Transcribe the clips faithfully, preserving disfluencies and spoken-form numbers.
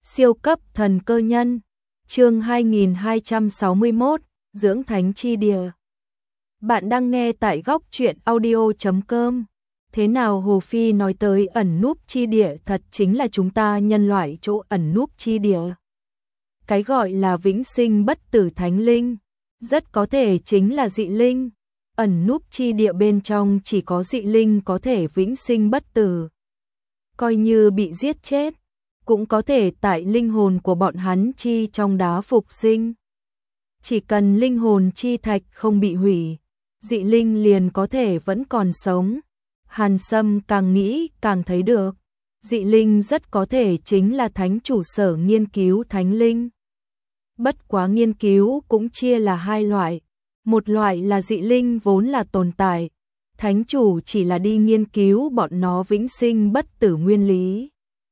Siêu cấp thần cơ nhân, chương hai nghìn hai trăm sáu mươi mốt, Dưỡng Thánh Chi Địa. Bạn đang nghe tại góc truyện audio chấm com. Thế nào Hồ Phi nói tới ẩn núp chi địa thật chính là chúng ta nhân loại chỗ ẩn núp chi địa. Cái gọi là vĩnh sinh bất tử thánh linh, rất có thể chính là dị linh. Ẩn núp chi địa bên trong chỉ có dị linh có thể vĩnh sinh bất tử. Coi như bị giết chết, cũng có thể tại linh hồn của bọn hắn chi trong đá phục sinh. Chỉ cần linh hồn chi thạch không bị hủy, dị linh liền có thể vẫn còn sống. Hàn Sâm càng nghĩ càng thấy được, dị linh rất có thể chính là thánh chủ sở nghiên cứu thánh linh. Bất quá nghiên cứu cũng chia là hai loại, một loại là dị linh vốn là tồn tại, thánh chủ chỉ là đi nghiên cứu bọn nó vĩnh sinh bất tử nguyên lý.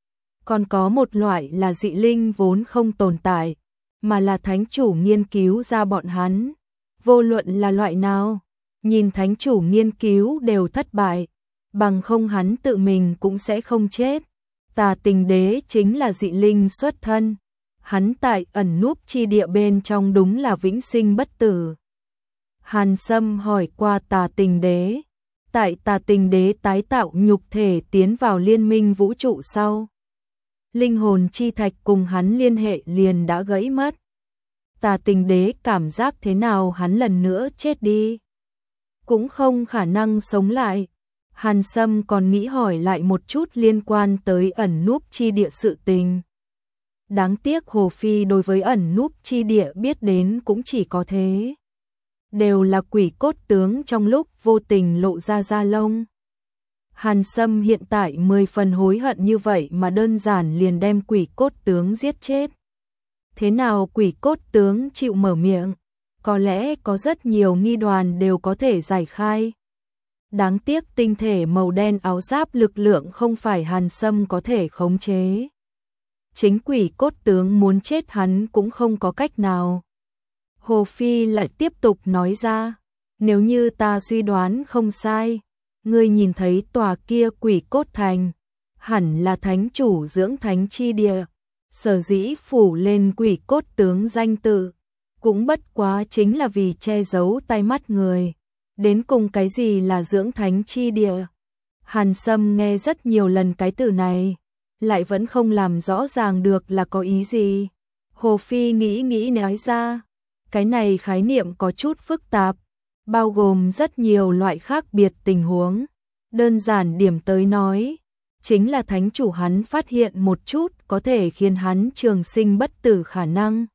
Còn có một loại là dị linh vốn không tồn tại, mà là thánh chủ nghiên cứu ra bọn hắn. Vô luận là loại nào, nhìn thánh chủ nghiên cứu đều thất bại, bằng không hắn tự mình cũng sẽ không chết. Tà Tình Đế chính là dị linh xuất thân, hắn tại ẩn núp chi địa bên trong đúng là vĩnh sinh bất tử. Hàn Sâm hỏi qua Tà Tình Đế, tại Tà Tình Đế tái tạo nhục thể tiến vào liên minh vũ trụ sau, linh hồn chi thạch cùng hắn liên hệ liền đã gãy mất. Tà Tình Đế cảm giác thế nào hắn lần nữa chết đi, cũng không khả năng sống lại. Hàn Sâm còn nghĩ hỏi lại một chút liên quan tới ẩn núp chi địa sự tình. Đáng tiếc Hồ Phi đối với ẩn núp chi địa biết đến cũng chỉ có thế. Đều là quỷ cốt tướng trong lúc vô tình lộ ra da lông. Hàn Sâm hiện tại mười phần hối hận như vậy mà đơn giản liền đem quỷ cốt tướng giết chết. Thế nào quỷ cốt tướng chịu mở miệng, có lẽ có rất nhiều nghi đoán đều có thể giải khai. Đáng tiếc tinh thể màu đen áo giáp lực lượng không phải Hàn Sâm có thể khống chế. Chính quỷ cốt tướng muốn chết hắn cũng không có cách nào. Hồ Phi lại tiếp tục nói ra, nếu như ta suy đoán không sai, ngươi nhìn thấy tòa kia quỷ cốt thành, hẳn là thánh chủ dưỡng thánh chi địa, sở dĩ phủ lên quỷ cốt tướng danh tự, cũng bất quá chính là vì che giấu tai mắt người. Đến cùng cái gì là dưỡng thánh chi địa? Hàn Sâm nghe rất nhiều lần cái từ này, lại vẫn không làm rõ ràng được là có ý gì. Hồ Phi nghĩ nghĩ nói ra, cái này khái niệm có chút phức tạp, bao gồm rất nhiều loại khác biệt tình huống. Đơn giản điểm tới nói, chính là thánh chủ hắn phát hiện một chút có thể khiến hắn trường sinh bất tử khả năng.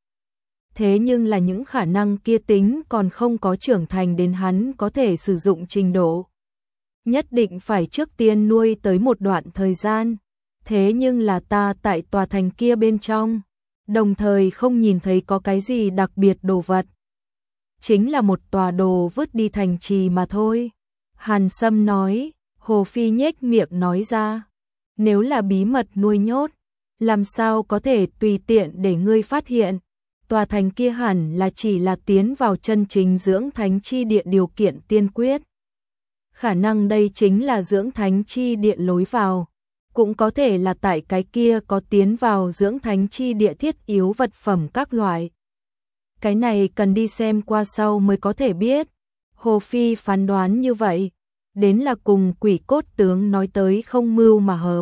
Thế nhưng là những khả năng kia tính còn không có trưởng thành đến hắn có thể sử dụng trình độ. Nhất định phải trước tiên nuôi tới một đoạn thời gian. Thế nhưng là ta tại tòa thành kia bên trong, đồng thời không nhìn thấy có cái gì đặc biệt đồ vật. Chính là một tòa đồ vứt đi thành trì mà thôi. Hàn Sâm nói. Hồ Phi nhếch miệng nói ra, nếu là bí mật nuôi nhốt, làm sao có thể tùy tiện để ngươi phát hiện. Tòa thành kia hẳn là chỉ là tiến vào chân chính dưỡng thánh chi địa điều kiện tiên quyết. Khả năng đây chính là dưỡng thánh chi địa lối vào, cũng có thể là tại cái kia có tiến vào dưỡng thánh chi địa thiết yếu vật phẩm các loại. Cái này cần đi xem qua sau mới có thể biết. Hồ Phi phán đoán như vậy, đến là cùng quỷ cốt tướng nói tới không mưu mà hợp.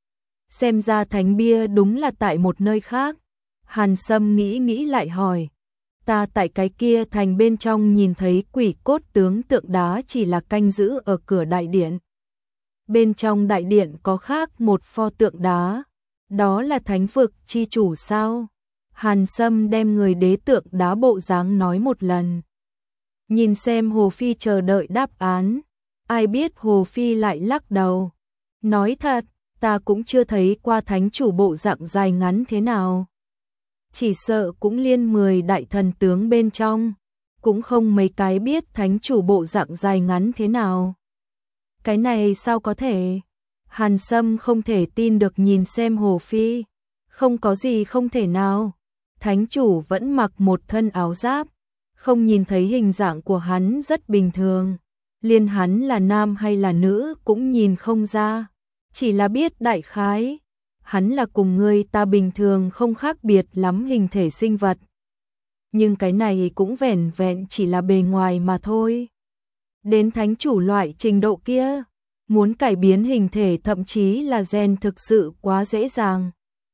Xem ra thánh bia đúng là tại một nơi khác. Hàn Sâm nghĩ nghĩ lại hỏi, ta tại cái kia thành bên trong nhìn thấy quỷ cốt tướng tượng đá chỉ là canh giữ ở cửa đại điện. Bên trong đại điện có khác một pho tượng đá, đó là thánh vực chi chủ sao? Hàn Sâm đem người đế tượng đá bộ dáng nói một lần. Nhìn xem Hồ Phi chờ đợi đáp án. Ai biết Hồ Phi lại lắc đầu. Nói thật, ta cũng chưa thấy qua thánh chủ bộ dạng dài ngắn thế nào. Chỉ sợ cũng liên mười đại thần tướng bên trong, cũng không mấy cái biết thánh chủ bộ dạng dài ngắn thế nào. Cái này sao có thể? Hàn Sâm không thể tin được nhìn xem Hồ Phi. Không có gì không thể nào. Thánh chủ vẫn mặc một thân áo giáp, không nhìn thấy hình dạng của hắn rất bình thường. Liên hắn là nam hay là nữ cũng nhìn không ra, chỉ là biết đại khái. hắn là cùng người ta bình thường không khác biệt lắm hình thể sinh vật. Nhưng cái này cũng vẻn vẹn chỉ là bề ngoài mà thôi. Đến thánh chủ loại trình độ kia, muốn cải biến hình thể thậm chí là gen thực sự quá dễ dàng.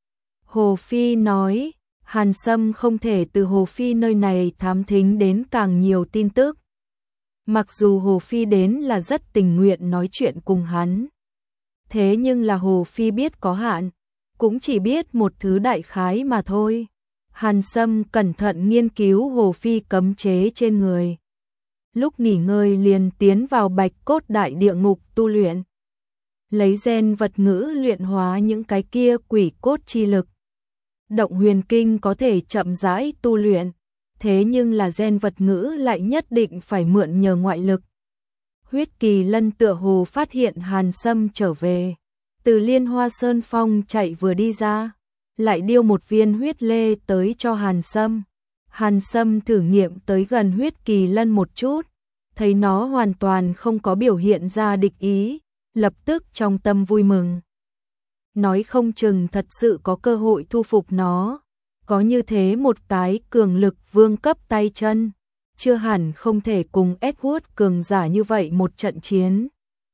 Hồ Phi nói, Hàn Sâm không thể từ Hồ Phi nơi này thám thính đến càng nhiều tin tức. Mặc dù Hồ Phi đến là rất tình nguyện nói chuyện cùng hắn. Thế nhưng là Hồ Phi biết có hạn, cũng chỉ biết một thứ đại khái mà thôi. Hàn Sâm cẩn thận nghiên cứu Hồ Phi cấm chế trên người. Lúc nghỉ ngơi liền tiến vào bạch cốt đại địa ngục tu luyện. Lấy gen vật ngữ luyện hóa những cái kia quỷ cốt chi lực. Động huyền kinh có thể chậm rãi tu luyện, thế nhưng là gen vật ngữ lại nhất định phải mượn nhờ ngoại lực. Huyết Kỳ Lân tựa hồ phát hiện Hàn Sâm trở về, từ Liên Hoa Sơn Phong chạy vừa đi ra, lại điêu một viên huyết lê tới cho Hàn Sâm. Hàn Sâm thử nghiệm tới gần Huyết Kỳ Lân một chút, thấy nó hoàn toàn không có biểu hiện ra địch ý, lập tức trong tâm vui mừng. Nói không chừng thật sự có cơ hội thu phục nó, có như thế một cái cường lực vương cấp tay chân, chưa hẳn không thể cùng Edward cường giả như vậy một trận chiến.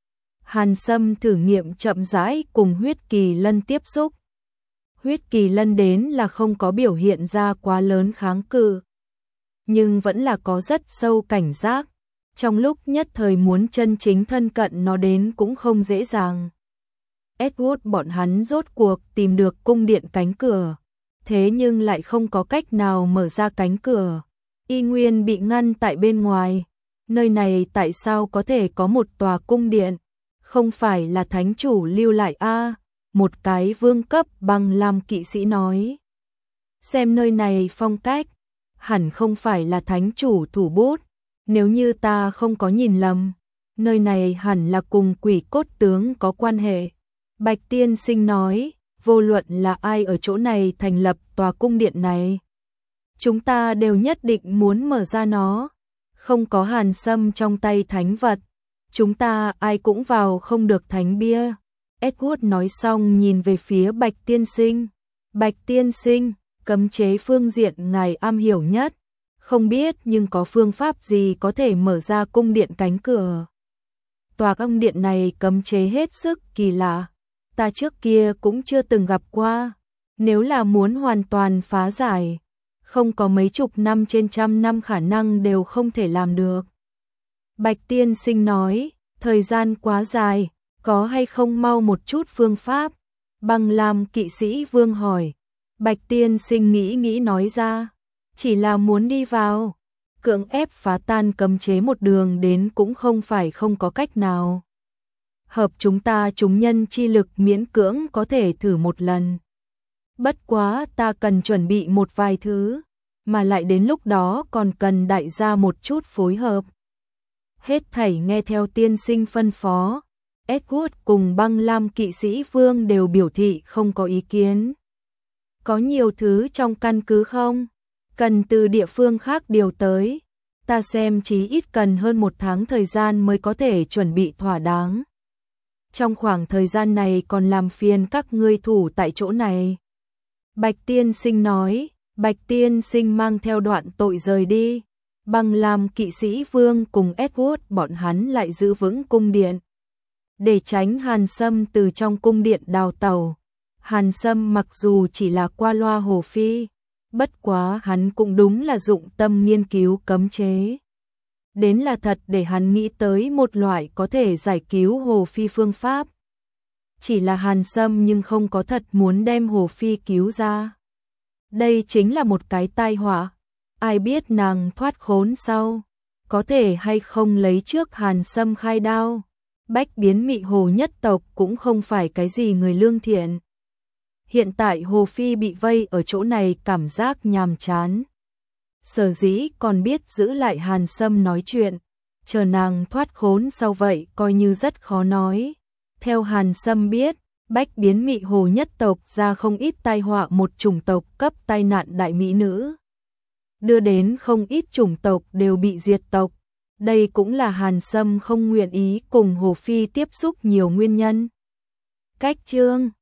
Hàn Sâm thử nghiệm chậm rãi cùng Huyết Kỳ Lân tiếp xúc. Huyết Kỳ Lân đến là không có biểu hiện ra quá lớn kháng cự, nhưng vẫn là có rất sâu cảnh giác. Trong lúc nhất thời muốn chân chính thân cận nó đến cũng không dễ dàng. Edward bọn hắn rốt cuộc tìm được cung điện cánh cửa, thế nhưng lại không có cách nào mở ra cánh cửa. Y nguyên bị ngăn tại bên ngoài. Nơi này tại sao có thể có một tòa cung điện? Không phải là thánh chủ lưu lại a? À, một cái vương cấp băng lam kỵ sĩ nói. Xem nơi này phong cách, hẳn không phải là thánh chủ thủ bút. Nếu như ta không có nhìn lầm, nơi này hẳn là cùng quỷ cốt tướng có quan hệ. Bạch Tiên Sinh nói, vô luận là ai ở chỗ này thành lập tòa cung điện này, chúng ta đều nhất định muốn mở ra nó. Không có Hàn Sâm trong tay thánh vật, chúng ta ai cũng vào không được thánh bia. Edward nói xong nhìn về phía Bạch Tiên Sinh. Bạch Tiên Sinh, cấm chế phương diện ngài am hiểu nhất. Không biết nhưng có phương pháp gì có thể mở ra cung điện cánh cửa. Tòa cung điện này cấm chế hết sức kỳ lạ. Ta trước kia cũng chưa từng gặp qua. Nếu là muốn hoàn toàn phá giải, không có mấy chục năm trên trăm năm khả năng đều không thể làm được. Bạch Tiên Sinh nói, thời gian quá dài, có hay không mau một chút phương pháp? Băng Lam kỵ sĩ Vương hỏi. Bạch Tiên Sinh nghĩ nghĩ nói ra, chỉ là muốn đi vào, cưỡng ép phá tan cấm chế một đường đến cũng không phải không có cách nào. Hợp chúng ta chúng nhân chi lực miễn cưỡng có thể thử một lần. Bất quá ta cần chuẩn bị một vài thứ, mà lại đến lúc đó còn cần đại gia một chút phối hợp. Hết thảy nghe theo tiên sinh phân phó. Edward cùng Băng Lam kỵ sĩ Vương đều biểu thị không có ý kiến. Có nhiều thứ trong căn cứ không? Cần từ địa phương khác điều tới. Ta xem chí ít cần hơn một tháng thời gian mới có thể chuẩn bị thỏa đáng. Trong khoảng thời gian này còn làm phiền các ngươi thủ tại chỗ này. Bạch Tiên Sinh nói. Bạch Tiên Sinh mang theo đoạn tội rời đi. Băng Lam kỵ sĩ Vương cùng Edward bọn hắn lại giữ vững cung điện, để tránh Hàn Sâm từ trong cung điện đào tẩu. Hàn Sâm mặc dù chỉ là qua loa Hồ Phi, bất quá hắn cũng đúng là dụng tâm nghiên cứu cấm chế. Đến là thật để hắn nghĩ tới một loại có thể giải cứu Hồ Phi phương pháp. Chỉ là Hàn Sâm nhưng không có thật muốn đem Hồ Phi cứu ra. Đây chính là một cái tai họa. Ai biết nàng thoát khốn sau, có thể hay không lấy trước Hàn Sâm khai đao. Bách biến mị hồ nhất tộc cũng không phải cái gì người lương thiện. Hiện tại Hồ Phi bị vây ở chỗ này cảm giác nhàm chán. Sở dĩ còn biết giữ lại Hàn Sâm nói chuyện, chờ nàng thoát khốn sau vậy coi như rất khó nói. Theo Hàn Sâm biết, bách biến mị hồ nhất tộc ra không ít tai họa một chủng tộc cấp tai nạn đại mỹ nữ. Đưa đến không ít chủng tộc đều bị diệt tộc. Đây cũng là Hàn Sâm không nguyện ý cùng Hồ Phi tiếp xúc nhiều nguyên nhân. Cách chương